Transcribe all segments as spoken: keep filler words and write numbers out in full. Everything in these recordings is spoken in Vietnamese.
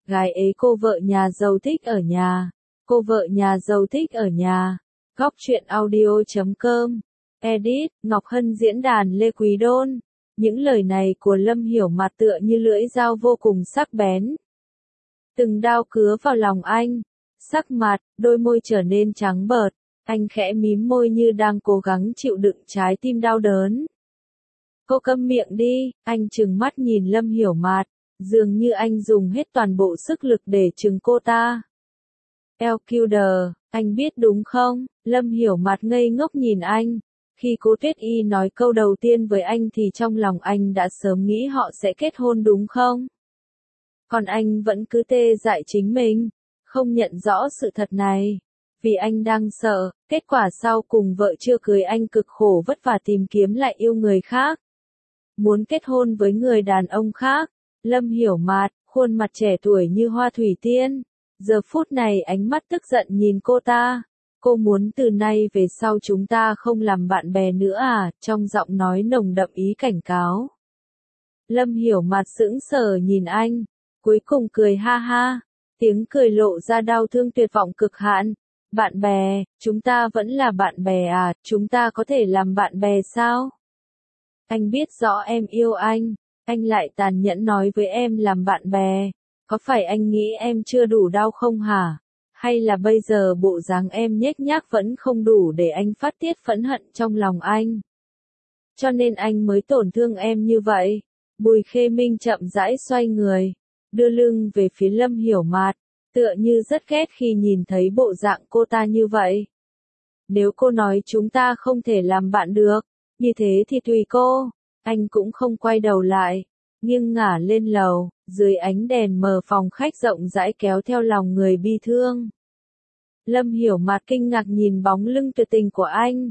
Gái ế cô vợ nhà giàu thích ở nhà. Cô vợ nhà giàu thích ở nhà. Góc truyện audio chấm com. Edit, Ngọc Hân diễn đàn Lê Quý Đôn. Những lời này của Lâm Hiểu Mạt tựa như lưỡi dao vô cùng sắc bén. Từng đao cứa vào lòng anh. Sắc mặt, đôi môi trở nên trắng bợt. Anh khẽ mím môi như đang cố gắng chịu đựng trái tim đau đớn. Cô câm miệng đi, anh trừng mắt nhìn Lâm Hiểu Mạt. Dường như anh dùng hết toàn bộ sức lực để trừng cô ta. Elkilder, anh biết đúng không? Lâm Hiểu Mạt ngây ngốc nhìn anh. Khi Cố Tuyết Y nói câu đầu tiên với anh thì trong lòng anh đã sớm nghĩ họ sẽ kết hôn đúng không? Còn anh vẫn cứ tê dại chính mình, không nhận rõ sự thật này. Vì anh đang sợ, kết quả sau cùng vợ chưa cưới anh cực khổ vất vả tìm kiếm lại yêu người khác. Muốn kết hôn với người đàn ông khác. Lâm Hiểu Mạt, khuôn mặt trẻ tuổi như hoa thủy tiên. Giờ phút này ánh mắt tức giận nhìn cô ta. Cô muốn từ nay về sau chúng ta không làm bạn bè nữa à, trong giọng nói nồng đậm ý cảnh cáo. Lâm Hiểu Mạt sững sờ nhìn anh, cuối cùng cười ha ha, tiếng cười lộ ra đau thương tuyệt vọng cực hạn. Bạn bè, chúng ta vẫn là bạn bè à, chúng ta có thể làm bạn bè sao? Anh biết rõ em yêu anh, anh lại tàn nhẫn nói với em làm bạn bè, có phải anh nghĩ em chưa đủ đau không hả? Hay là bây giờ bộ dáng em nhếch nhác vẫn không đủ để anh phát tiết phẫn hận trong lòng anh? Cho nên anh mới tổn thương em như vậy. Bùi Khê Minh chậm rãi xoay người, đưa lưng về phía Lâm Hiểu Mạt, tựa như rất ghét khi nhìn thấy bộ dạng cô ta như vậy. Nếu cô nói chúng ta không thể làm bạn được, như thế thì tùy cô. Anh cũng không quay đầu lại, nghiêng ngả lên lầu, dưới ánh đèn mờ phòng khách rộng rãi kéo theo lòng người bi thương. Lâm Hiểu Mạt kinh ngạc nhìn bóng lưng tuyệt tình của anh.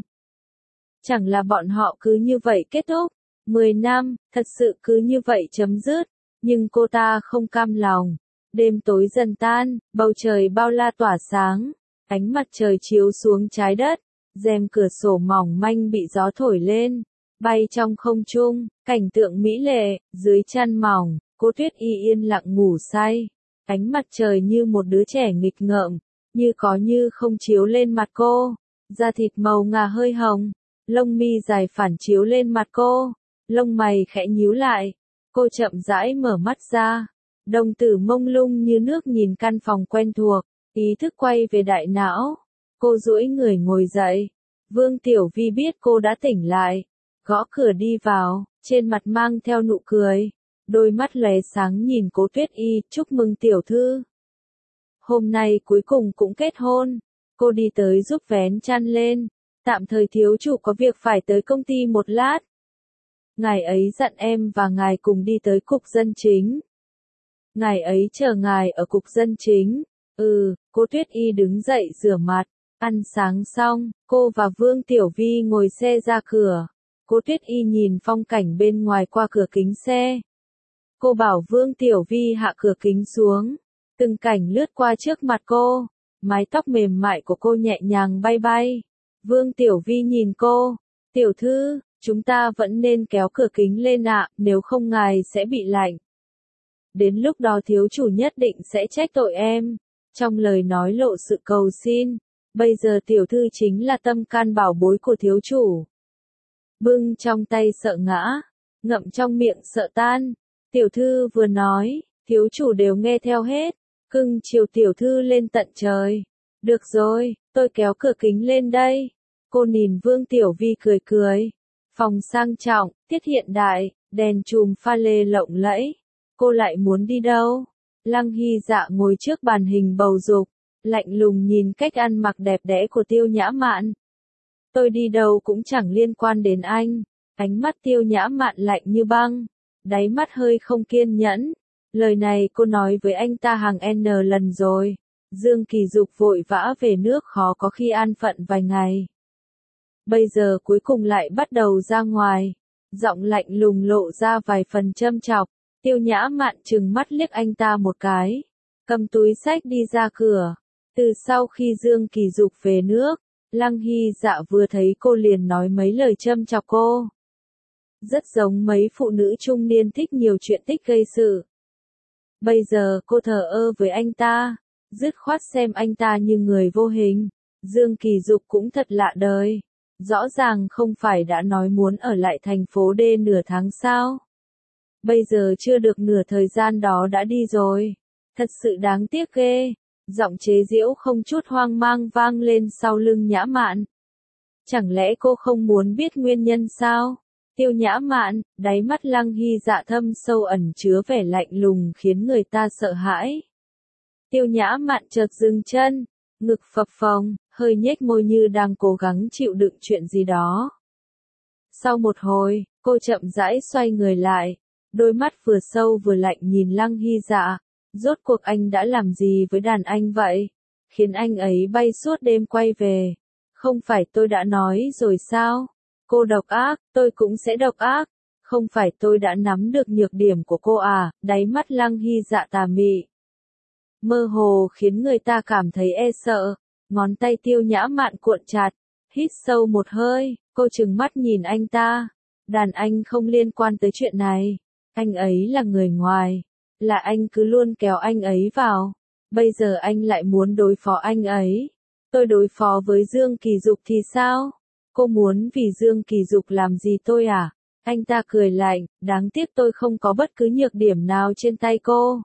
Chẳng là bọn họ cứ như vậy kết thúc, mười năm, thật sự cứ như vậy chấm dứt, nhưng cô ta không cam lòng. Đêm tối dần tan, bầu trời bao la tỏa sáng, ánh mặt trời chiếu xuống trái đất, rèm cửa sổ mỏng manh bị gió thổi lên, bay trong không trung, cảnh tượng mỹ lệ, dưới chăn mỏng, Cố Tuyết Y yên lặng ngủ say. Ánh mặt trời như một đứa trẻ nghịch ngợm, như có như không chiếu lên mặt cô, da thịt màu ngà hơi hồng, lông mi dài phản chiếu lên mặt cô, lông mày khẽ nhíu lại, cô chậm rãi mở mắt ra, đồng tử mông lung như nước nhìn căn phòng quen thuộc, ý thức quay về đại não, cô duỗi người ngồi dậy, Vương Tiểu Vi biết cô đã tỉnh lại, gõ cửa đi vào, trên mặt mang theo nụ cười, đôi mắt lóe sáng nhìn Cố Tuyết Y, chúc mừng tiểu thư. Hôm nay cuối cùng cũng kết hôn, cô đi tới giúp vén chăn lên, tạm thời thiếu chủ có việc phải tới công ty một lát. Ngài ấy dặn em và ngài cùng đi tới cục dân chính. Ngài ấy chờ ngài ở cục dân chính. Ừ, Cố Tuyết Y đứng dậy rửa mặt, ăn sáng xong, cô và Vương Tiểu Vi ngồi xe ra cửa. Cố Tuyết Y nhìn phong cảnh bên ngoài qua cửa kính xe. Cô bảo Vương Tiểu Vi hạ cửa kính xuống. Từng cảnh lướt qua trước mặt cô, mái tóc mềm mại của cô nhẹ nhàng bay bay. Vương Tiểu Vi nhìn cô, tiểu thư, chúng ta vẫn nên kéo cửa kính lên ạ, nếu không ngài sẽ bị lạnh. Đến lúc đó thiếu chủ nhất định sẽ trách tội em. Trong lời nói lộ sự cầu xin, bây giờ tiểu thư chính là tâm can bảo bối của thiếu chủ. Bưng trong tay sợ ngã, ngậm trong miệng sợ tan. Tiểu thư vừa nói, thiếu chủ đều nghe theo hết. Cưng chiều tiểu thư lên tận trời. Được rồi, tôi kéo cửa kính lên đây. Cô nhìn Vương Tiểu Vi cười cười. Phòng sang trọng, tiết hiện đại, đèn chùm pha lê lộng lẫy. Cô lại muốn đi đâu? Lăng Hy Dạ ngồi trước bàn hình bầu dục, lạnh lùng nhìn cách ăn mặc đẹp đẽ của Tiêu Nhã Mạn. Tôi đi đâu cũng chẳng liên quan đến anh. Ánh mắt Tiêu Nhã Mạn lạnh như băng, đáy mắt hơi không kiên nhẫn. Lời này cô nói với anh ta hàng N lần rồi. Dương Kỳ Dục vội vã về nước khó có khi an phận vài ngày. Bây giờ cuối cùng lại bắt đầu ra ngoài. Giọng lạnh lùng lộ ra vài phần châm chọc. Tiêu Nhã Mạn trừng mắt liếc anh ta một cái. Cầm túi xách đi ra cửa. Từ sau khi Dương Kỳ Dục về nước, Lăng Hy Dạ vừa thấy cô liền nói mấy lời châm chọc cô. Rất giống mấy phụ nữ trung niên thích nhiều chuyện tích gây sự. Bây giờ cô thờ ơ với anh ta, dứt khoát xem anh ta như người vô hình. Dương Kỳ Dục cũng thật lạ đời. Rõ ràng không phải đã nói muốn ở lại thành phố D nửa tháng sao? Bây giờ chưa được nửa thời gian đó đã đi rồi. Thật sự đáng tiếc ghê. Giọng chế giễu không chút hoang mang vang lên sau lưng Nhã Mạn. Chẳng lẽ cô không muốn biết nguyên nhân sao? Tiêu Nhã Mạn, đáy mắt Lăng Hy Dạ thâm sâu ẩn chứa vẻ lạnh lùng khiến người ta sợ hãi. Tiêu Nhã Mạn chợt dừng chân, ngực phập phồng, hơi nhếch môi như đang cố gắng chịu đựng chuyện gì đó. Sau một hồi, cô chậm rãi xoay người lại, đôi mắt vừa sâu vừa lạnh nhìn Lăng Hy Dạ. Rốt cuộc anh đã làm gì với đàn anh vậy? Khiến anh ấy bay suốt đêm quay về. Không phải tôi đã nói rồi sao? Cô độc ác, tôi cũng sẽ độc ác. Không phải tôi đã nắm được nhược điểm của cô à? Đáy mắt Lăng Hy Dạ tà mị. Mơ hồ khiến người ta cảm thấy e sợ. Ngón tay Tiêu Nhã Mạn cuộn chặt. Hít sâu một hơi, cô trừng mắt nhìn anh ta. Đàn anh không liên quan tới chuyện này. Anh ấy là người ngoài. Là anh cứ luôn kéo anh ấy vào. Bây giờ anh lại muốn đối phó anh ấy. Tôi đối phó với Dương Kỳ Dục thì sao? Cô muốn vì Dương Kỳ Dục làm gì tôi à? Anh ta cười lạnh, đáng tiếc tôi không có bất cứ nhược điểm nào trên tay cô.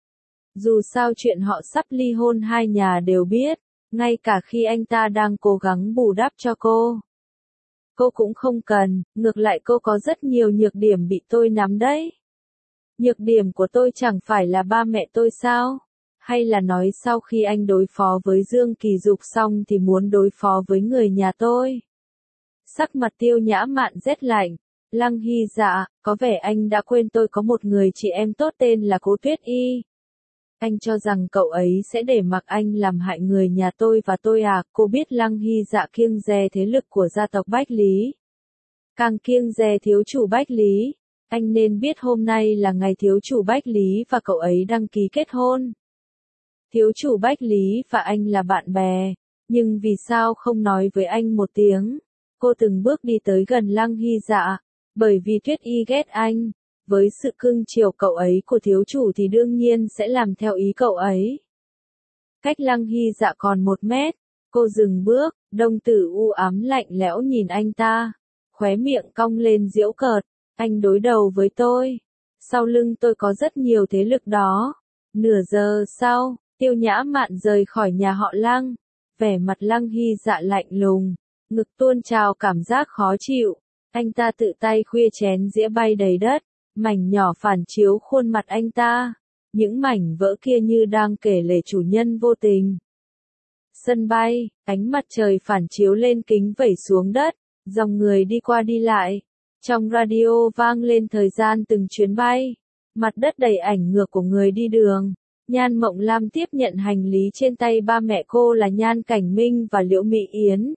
Dù sao chuyện họ sắp ly hôn hai nhà đều biết, ngay cả khi anh ta đang cố gắng bù đắp cho cô. Cô cũng không cần, ngược lại cô có rất nhiều nhược điểm bị tôi nắm đấy. Nhược điểm của tôi chẳng phải là ba mẹ tôi sao? Hay là nói sau khi anh đối phó với Dương Kỳ Dục xong thì muốn đối phó với người nhà tôi? Sắc mặt Tiêu Nhã Mạn rét lạnh. Lăng Hy Dạ, có vẻ anh đã quên tôi có một người chị em tốt tên là Cố Tuyết Y. Anh cho rằng cậu ấy sẽ để mặc anh làm hại người nhà tôi và tôi à? Cô biết Lăng Hy Dạ kiêng dè thế lực của gia tộc Bách Lý. Càng kiêng dè thiếu chủ Bách Lý. Anh nên biết hôm nay là ngày thiếu chủ Bách Lý và cậu ấy đăng ký kết hôn. Thiếu chủ Bách Lý và anh là bạn bè, nhưng vì sao không nói với anh một tiếng? Cô từng bước đi tới gần Lăng Hy Dạ, bởi vì Tuyết Y ghét anh. Với sự cưng chiều cậu ấy của thiếu chủ thì đương nhiên sẽ làm theo ý cậu ấy. Cách Lăng Hy Dạ còn một mét, cô dừng bước, đồng tử u ám lạnh lẽo nhìn anh ta, khóe miệng cong lên giễu cợt. Anh đối đầu với tôi. Sau lưng tôi có rất nhiều thế lực đó. Nửa giờ sau, Tiêu Nhã Mạn rời khỏi nhà họ Lăng. Vẻ mặt Lăng Hy Dạ lạnh lùng, ngực tuôn trào cảm giác khó chịu. Anh ta tự tay khuya chén dĩa bay đầy đất, mảnh nhỏ phản chiếu khuôn mặt anh ta. Những mảnh vỡ kia như đang kể lể chủ nhân vô tình. Sân bay, ánh mặt trời phản chiếu lên kính vẩy xuống đất, dòng người đi qua đi lại. Trong radio vang lên thời gian từng chuyến bay. Mặt đất đầy ảnh ngược của người đi đường. Nhan Mộng Lam tiếp nhận hành lý trên tay ba mẹ cô là Nhan Cảnh Minh và Liễu Mỹ Yến.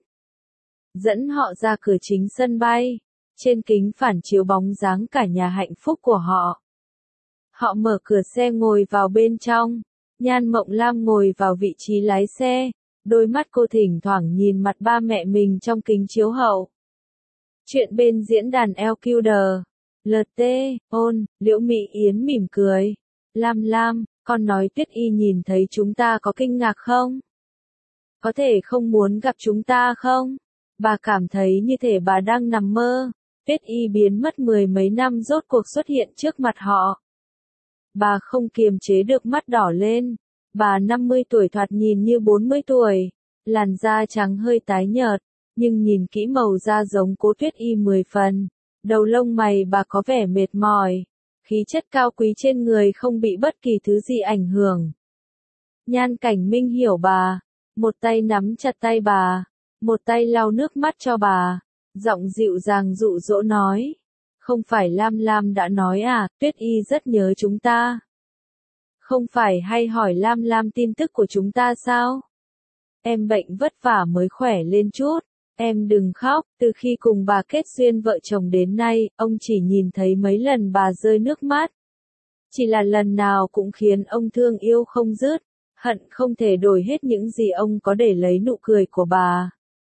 Dẫn họ ra cửa chính sân bay. Trên kính phản chiếu bóng dáng cả nhà hạnh phúc của họ. Họ mở cửa xe ngồi vào bên trong. Nhan Mộng Lam ngồi vào vị trí lái xe. Đôi mắt cô thỉnh thoảng nhìn mặt ba mẹ mình trong kính chiếu hậu. Chuyện bên diễn đàn L Q D. lờ tê, ôn, Liễu Mỹ Yến mỉm cười. Lam Lam, con nói Tuyết Y nhìn thấy chúng ta có kinh ngạc không? Có thể không muốn gặp chúng ta không? Bà cảm thấy như thể bà đang nằm mơ. Tuyết Y biến mất mười mấy năm rốt cuộc xuất hiện trước mặt họ. Bà không kiềm chế được mắt đỏ lên. Bà năm mươi tuổi thoạt nhìn như bốn mươi tuổi. Làn da trắng hơi tái nhợt. Nhưng nhìn kỹ màu da giống Cố Tuyết Y mười phần. Đầu lông mày bà có vẻ mệt mỏi. Khí chất cao quý trên người không bị bất kỳ thứ gì ảnh hưởng. Nhan Cảnh Minh hiểu bà. Một tay nắm chặt tay bà. Một tay lau nước mắt cho bà. Giọng dịu dàng dụ dỗ nói. Không phải Lam Lam đã nói à, Tuyết Y rất nhớ chúng ta. Không phải hay hỏi Lam Lam tin tức của chúng ta sao? Em bệnh vất vả mới khỏe lên chút. Em đừng khóc, từ khi cùng bà kết duyên vợ chồng đến nay, ông chỉ nhìn thấy mấy lần bà rơi nước mắt. Chỉ là lần nào cũng khiến ông thương yêu không dứt, hận không thể đổi hết những gì ông có để lấy nụ cười của bà.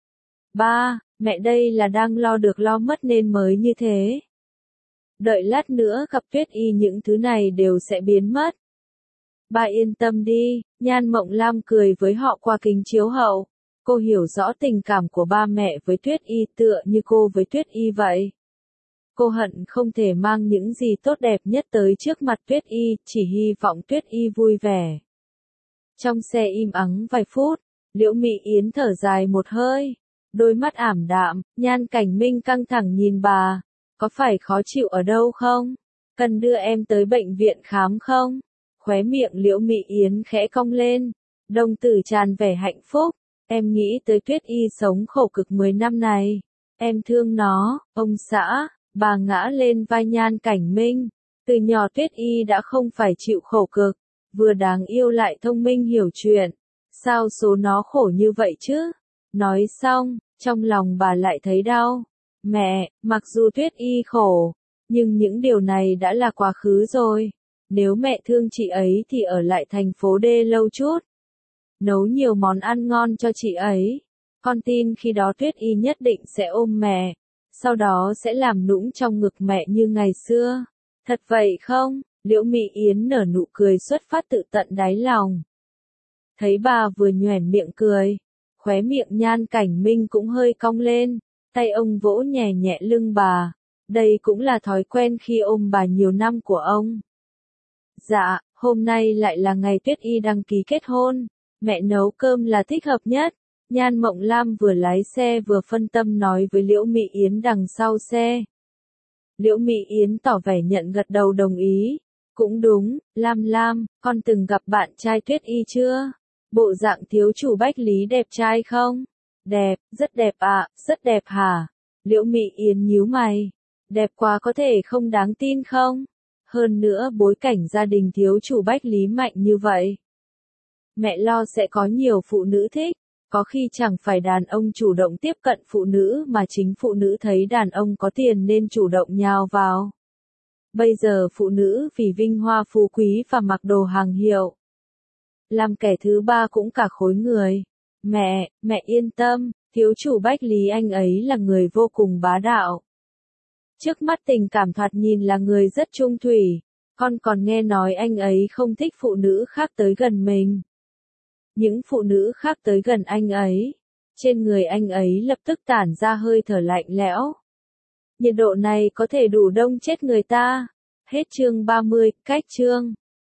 Ba, mẹ đây là đang lo được lo mất nên mới như thế. Đợi lát nữa gặp Tuyết Y những thứ này đều sẽ biến mất. Ba yên tâm đi, Nhan Mộng Lam cười với họ qua kính chiếu hậu. Cô hiểu rõ tình cảm của ba mẹ với Tuyết Y tựa như cô với Tuyết Y vậy. Cô hận không thể mang những gì tốt đẹp nhất tới trước mặt Tuyết Y, chỉ hy vọng Tuyết Y vui vẻ. Trong xe im ắng vài phút, Liễu Mị Yến thở dài một hơi, đôi mắt ảm đạm, Nhan Cảnh Minh căng thẳng nhìn bà, có phải khó chịu ở đâu không? Cần đưa em tới bệnh viện khám không? Khóe miệng Liễu Mị Yến khẽ cong lên, đồng tử tràn vẻ hạnh phúc, em nghĩ tới Tuyết Y sống khổ cực mười năm này, em thương nó, ông xã, bà ngã lên vai Nhan Cảnh Minh, từ nhỏ Tuyết Y đã không phải chịu khổ cực, vừa đáng yêu lại thông minh hiểu chuyện, sao số nó khổ như vậy chứ? Nói xong, trong lòng bà lại thấy đau. Mẹ, mặc dù Tuyết Y khổ, nhưng những điều này đã là quá khứ rồi. Nếu mẹ thương chị ấy thì ở lại thành phố D lâu chút. Nấu nhiều món ăn ngon cho chị ấy. Con tin khi đó Tuyết Y nhất định sẽ ôm mẹ. Sau đó sẽ làm nũng trong ngực mẹ như ngày xưa. Thật vậy không? Liễu Mị Yến nở nụ cười xuất phát tự tận đáy lòng. Thấy bà vừa nhoẻn miệng cười, khóe miệng Nhan Cảnh Minh cũng hơi cong lên, tay ông vỗ nhẹ nhẹ lưng bà. Đây cũng là thói quen khi ôm bà nhiều năm của ông. Dạ, hôm nay lại là ngày Tuyết Y đăng ký kết hôn, mẹ nấu cơm là thích hợp nhất. Nhan Mộng Lam vừa lái xe vừa phân tâm nói với Liễu Mị Yến đằng sau xe. Liễu Mị Yến tỏ vẻ nhận gật đầu đồng ý. Cũng đúng, Lam Lam, con từng gặp bạn trai Tuyết Y chưa? Bộ dạng thiếu chủ Bách Lý đẹp trai không? Đẹp, rất đẹp ạ, à, rất đẹp hả? Liễu Mị Yến nhíu mày. Đẹp quá có thể không đáng tin không? Hơn nữa bối cảnh gia đình thiếu chủ Bách Lý mạnh như vậy. Mẹ lo sẽ có nhiều phụ nữ thích, có khi chẳng phải đàn ông chủ động tiếp cận phụ nữ mà chính phụ nữ thấy đàn ông có tiền nên chủ động nhào vào. Bây giờ phụ nữ vì vinh hoa phú quý và mặc đồ hàng hiệu. Làm kẻ thứ ba cũng cả khối người. Mẹ, mẹ yên tâm, thiếu chủ Bách Lý anh ấy là người vô cùng bá đạo. Trước mắt tình cảm thoạt nhìn là người rất trung thủy, con còn nghe nói anh ấy không thích phụ nữ khác tới gần mình. Những phụ nữ khác tới gần anh ấy, trên người anh ấy lập tức tản ra hơi thở lạnh lẽo. Nhiệt độ này có thể đủ đông chết người ta. Hết chương ba mươi, cách chương.